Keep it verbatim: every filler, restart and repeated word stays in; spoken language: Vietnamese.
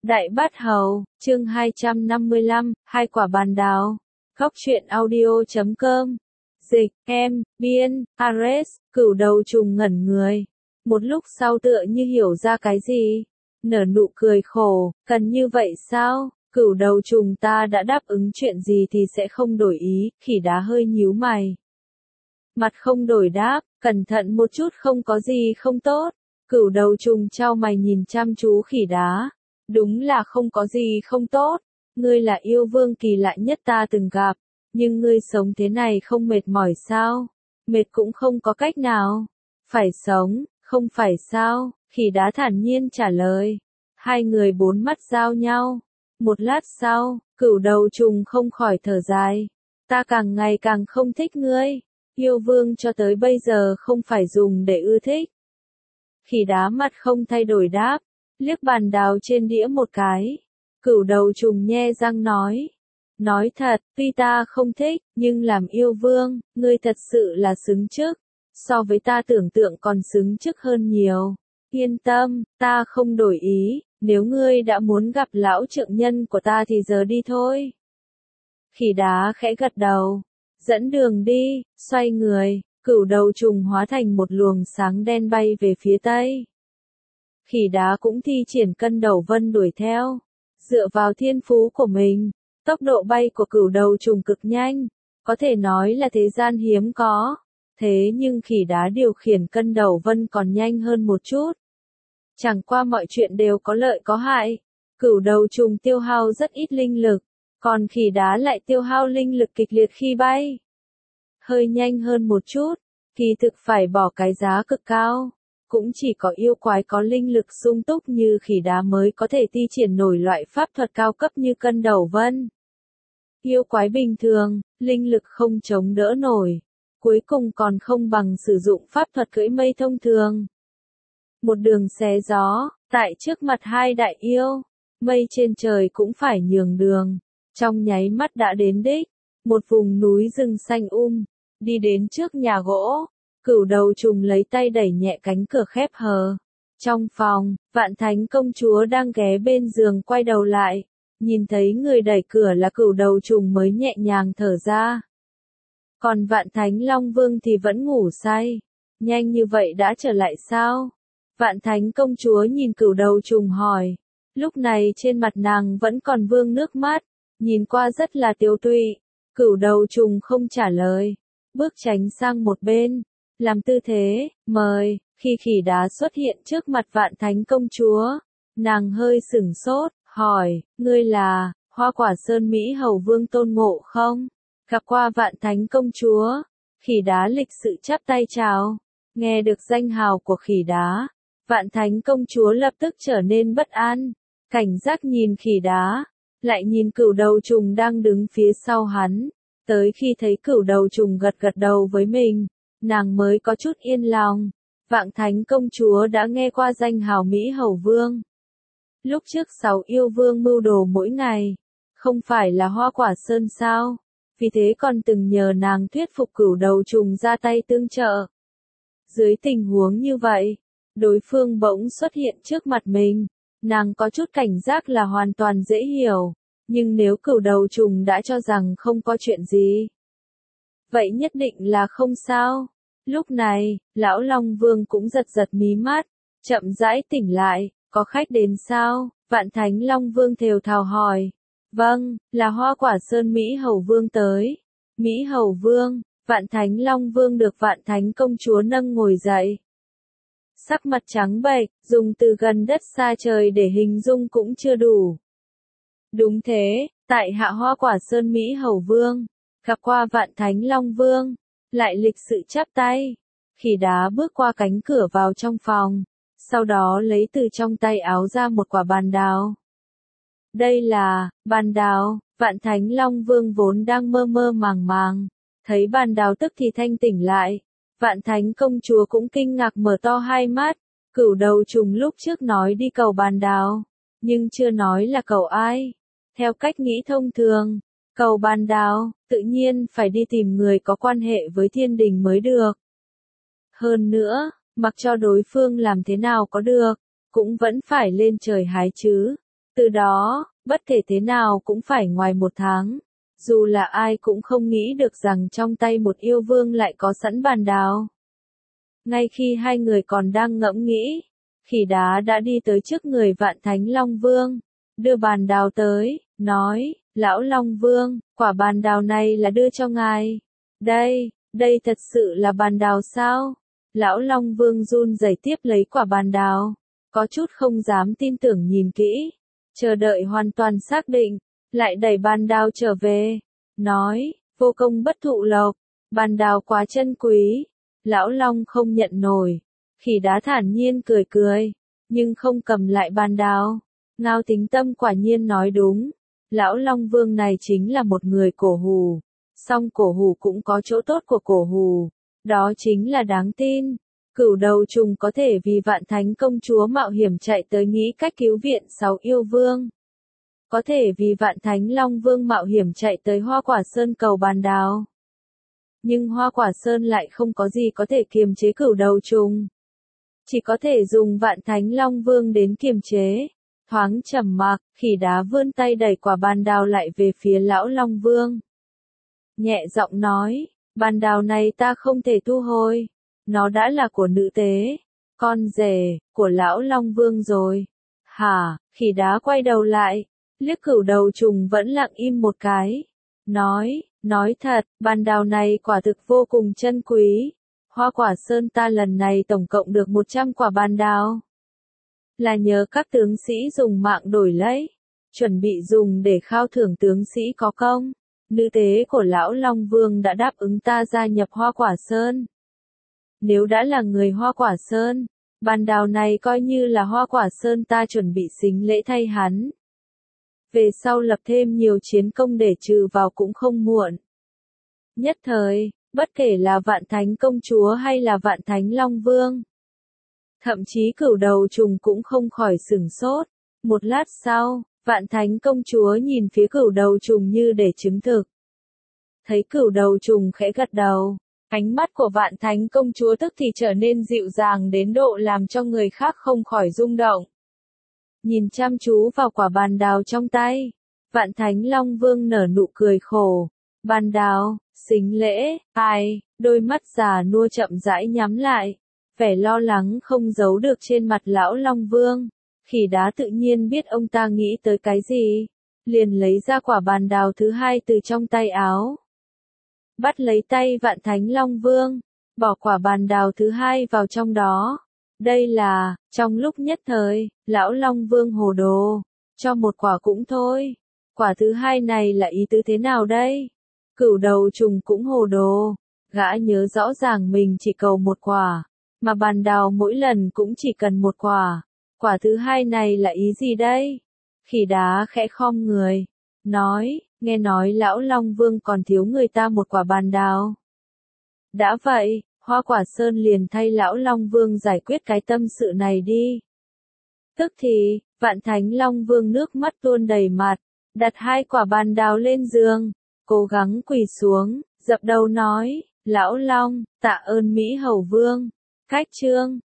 Đại Bát Hầu, chương hai trăm năm mươi lăm, hai quả bàn đào. Góc truyện audio chấm com. Dịch, em, biên, Ares, cửu đầu trùng ngẩn người. Một lúc sau tựa như hiểu ra cái gì. Nở nụ cười khổ, cần như vậy sao? Cửu đầu trùng ta đã đáp ứng chuyện gì thì sẽ không đổi ý, khỉ đá hơi nhíu mày. Mặt không đổi đáp, cẩn thận một chút không có gì không tốt. Cửu đầu trùng chau mày nhìn chăm chú khỉ đá. Đúng là không có gì không tốt, ngươi là yêu vương kỳ lạ nhất ta từng gặp, nhưng ngươi sống thế này không mệt mỏi sao? Mệt cũng không có cách nào. Phải sống, không phải sao? Khỉ đá thản nhiên trả lời. Hai người bốn mắt giao nhau. Một lát sau, cửu đầu trùng không khỏi thở dài. Ta càng ngày càng không thích ngươi. Yêu vương cho tới bây giờ không phải dùng để ưa thích. Khỉ đá mặt không thay đổi đáp. Liếc bàn đào trên đĩa một cái. Cửu đầu trùng nhe răng nói. Nói thật, tuy ta không thích, nhưng làm yêu vương, ngươi thật sự là xứng chức. So với ta tưởng tượng còn xứng chức hơn nhiều. Yên tâm, ta không đổi ý, nếu ngươi đã muốn gặp lão trượng nhân của ta thì giờ đi thôi. Khỉ đá khẽ gật đầu. Dẫn đường đi, xoay người, cửu đầu trùng hóa thành một luồng sáng đen bay về phía tây. Khỉ đá cũng thi triển cân đầu vân đuổi theo. Dựa vào thiên phú của mình, tốc độ bay của cửu đầu trùng cực nhanh, có thể nói là thế gian hiếm có. Thế nhưng khỉ đá điều khiển cân đầu vân còn nhanh hơn một chút. Chẳng qua mọi chuyện đều có lợi có hại. Cửu đầu trùng tiêu hao rất ít linh lực, còn khỉ đá lại tiêu hao linh lực kịch liệt khi bay. Hơi nhanh hơn một chút, kỳ thực phải bỏ cái giá cực cao. Cũng chỉ có yêu quái có linh lực sung túc như khỉ đá mới có thể thi triển nổi loại pháp thuật cao cấp như cân đầu vân. Yêu quái bình thường, linh lực không chống đỡ nổi, cuối cùng còn không bằng sử dụng pháp thuật cưỡi mây thông thường. Một đường xé gió, tại trước mặt hai đại yêu, mây trên trời cũng phải nhường đường, trong nháy mắt đã đến đích, một vùng núi rừng xanh um, đi đến trước nhà gỗ. Cửu đầu trùng lấy tay đẩy nhẹ cánh cửa khép hờ. Trong phòng, Vạn Thánh công chúa đang ghé bên giường quay đầu lại. Nhìn thấy người đẩy cửa là cửu đầu trùng mới nhẹ nhàng thở ra. Còn Vạn Thánh Long Vương thì vẫn ngủ say. Nhanh như vậy đã trở lại sao? Vạn Thánh công chúa nhìn cửu đầu trùng hỏi. Lúc này trên mặt nàng vẫn còn vương nước mắt. Nhìn qua rất là tiêu tụy. Cửu đầu trùng không trả lời. Bước tránh sang một bên. Làm tư thế, mời, khi khỉ đá xuất hiện trước mặt Vạn Thánh công chúa, nàng hơi sửng sốt, hỏi, ngươi là, Hoa Quả Sơn Mỹ Hầu Vương Tôn Ngộ không? Gặp qua Vạn Thánh công chúa, khỉ đá lịch sự chắp tay chào, nghe được danh hào của khỉ đá, Vạn Thánh công chúa lập tức trở nên bất an, cảnh giác nhìn khỉ đá, lại nhìn cửu đầu trùng đang đứng phía sau hắn, tới khi thấy cửu đầu trùng gật gật đầu với mình. Nàng mới có chút yên lòng. Vạn Thánh công chúa đã nghe qua danh hào Mỹ Hầu Vương. Lúc trước sáu yêu vương mưu đồ mỗi ngày, không phải là Hoa Quả Sơn sao? Vì thế còn từng nhờ nàng thuyết phục cửu đầu trùng ra tay tương trợ. Dưới tình huống như vậy, đối phương bỗng xuất hiện trước mặt mình, nàng có chút cảnh giác là hoàn toàn dễ hiểu. Nhưng nếu cửu đầu trùng đã cho rằng không có chuyện gì, vậy nhất định là không sao. Lúc này, lão Long Vương cũng giật giật mí mắt, chậm rãi tỉnh lại, có khách đến sao? Vạn Thánh Long Vương thều thào hỏi. Vâng, là Hoa Quả Sơn Mỹ Hầu Vương tới. Mỹ Hầu Vương, Vạn Thánh Long Vương được Vạn Thánh công chúa nâng ngồi dậy. Sắc mặt trắng bệch, dùng từ gần đất xa trời để hình dung cũng chưa đủ. Đúng thế, tại hạ Hoa Quả Sơn Mỹ Hầu Vương, gặp qua Vạn Thánh Long Vương. Lại lịch sự chắp tay, khỉ đá bước qua cánh cửa vào trong phòng, sau đó lấy từ trong tay áo ra một quả bàn đào. Đây là, bàn đào, Vạn Thánh Long Vương vốn đang mơ mơ màng màng, thấy bàn đào tức thì thanh tỉnh lại, Vạn Thánh công chúa cũng kinh ngạc mở to hai mắt, cửu đầu trùng lúc trước nói đi cầu bàn đào, nhưng chưa nói là cầu ai, theo cách nghĩ thông thường. Cầu bàn đào, tự nhiên phải đi tìm người có quan hệ với thiên đình mới được. Hơn nữa, mặc cho đối phương làm thế nào có được, cũng vẫn phải lên trời hái chứ. Từ đó, bất kể thế nào cũng phải ngoài một tháng. Dù là ai cũng không nghĩ được rằng trong tay một yêu vương lại có sẵn bàn đào. Ngay khi hai người còn đang ngẫm nghĩ, khỉ đá đã đi tới trước người Vạn Thánh Long Vương, đưa bàn đào tới, nói, Lão Long Vương, quả bàn đào này là đưa cho ngài. Đây, đây thật sự là bàn đào sao? Lão Long Vương run rẩy tiếp lấy quả bàn đào, có chút không dám tin tưởng nhìn kỹ, chờ đợi hoàn toàn xác định, lại đẩy bàn đào trở về, nói, vô công bất thụ lộc, bàn đào quá chân quý. Lão Long không nhận nổi, khỉ đá thản nhiên cười cười, nhưng không cầm lại bàn đào. Ngao Tính Tâm quả nhiên nói đúng, Lão Long Vương này chính là một người cổ hủ, song cổ hủ cũng có chỗ tốt của cổ hủ, đó chính là đáng tin. Cửu đầu trùng có thể vì Vạn Thánh công chúa mạo hiểm chạy tới nghĩ cách cứu viện sáu yêu vương. Có thể vì Vạn Thánh Long Vương mạo hiểm chạy tới Hoa Quả Sơn cầu bàn đào. Nhưng Hoa Quả Sơn lại không có gì có thể kiềm chế cửu đầu trùng. Chỉ có thể dùng Vạn Thánh Long Vương đến kiềm chế. Thoáng trầm mặc, khỉ đá vươn tay đẩy quả bàn đào lại về phía Lão Long Vương. Nhẹ giọng nói, bàn đào này ta không thể thu hồi. Nó đã là của nữ tế, con rể, của Lão Long Vương rồi. Hả, khỉ đá quay đầu lại, liếc cửu đầu trùng vẫn lặng im một cái. Nói, nói thật, bàn đào này quả thực vô cùng chân quý. Hoa Quả Sơn ta lần này tổng cộng được một trăm quả bàn đào. Là nhờ các tướng sĩ dùng mạng đổi lấy, chuẩn bị dùng để khao thưởng tướng sĩ có công. Nữ tế của Lão Long Vương đã đáp ứng ta gia nhập Hoa Quả Sơn. Nếu đã là người Hoa Quả Sơn, bàn đào này coi như là Hoa Quả Sơn ta chuẩn bị sính lễ thay hắn. Về sau lập thêm nhiều chiến công để trừ vào cũng không muộn. Nhất thời, bất kể là Vạn Thánh công chúa hay là Vạn Thánh Long Vương, thậm chí cửu đầu trùng cũng không khỏi sửng sốt. Một lát sau, Vạn Thánh công chúa nhìn phía cửu đầu trùng như để chứng thực. Thấy cửu đầu trùng khẽ gật đầu, ánh mắt của Vạn Thánh công chúa tức thì trở nên dịu dàng đến độ làm cho người khác không khỏi rung động. Nhìn chăm chú vào quả bàn đào trong tay, Vạn Thánh Long Vương nở nụ cười khổ. Bàn đào, sính lễ, ai, đôi mắt già nua chậm rãi nhắm lại, vẻ lo lắng không giấu được trên mặt Lão Long Vương. Khỉ đá tự nhiên biết ông ta nghĩ tới cái gì, liền lấy ra quả bàn đào thứ hai từ trong tay áo. Bắt lấy tay Vạn Thánh Long Vương, bỏ quả bàn đào thứ hai vào trong đó. Đây là, trong lúc nhất thời, Lão Long Vương hồ đồ, cho một quả cũng thôi. Quả thứ hai này là ý tứ thế nào đây? Cửu đầu trùng cũng hồ đồ, gã nhớ rõ ràng mình chỉ cầu một quả, mà bàn đào mỗi lần cũng chỉ cần một quả. Quả thứ hai này là ý gì đây? Khỉ đá khẽ khom người, nói, nghe nói Lão Long Vương còn thiếu người ta một quả bàn đào. Đã vậy, Hoa Quả Sơn liền thay Lão Long Vương giải quyết cái tâm sự này đi. Tức thì, Vạn Thánh Long Vương nước mắt tuôn đầy mặt, đặt hai quả bàn đào lên giường, cố gắng quỳ xuống, dập đầu nói, Lão Long, tạ ơn Mỹ Hầu Vương. Cách chương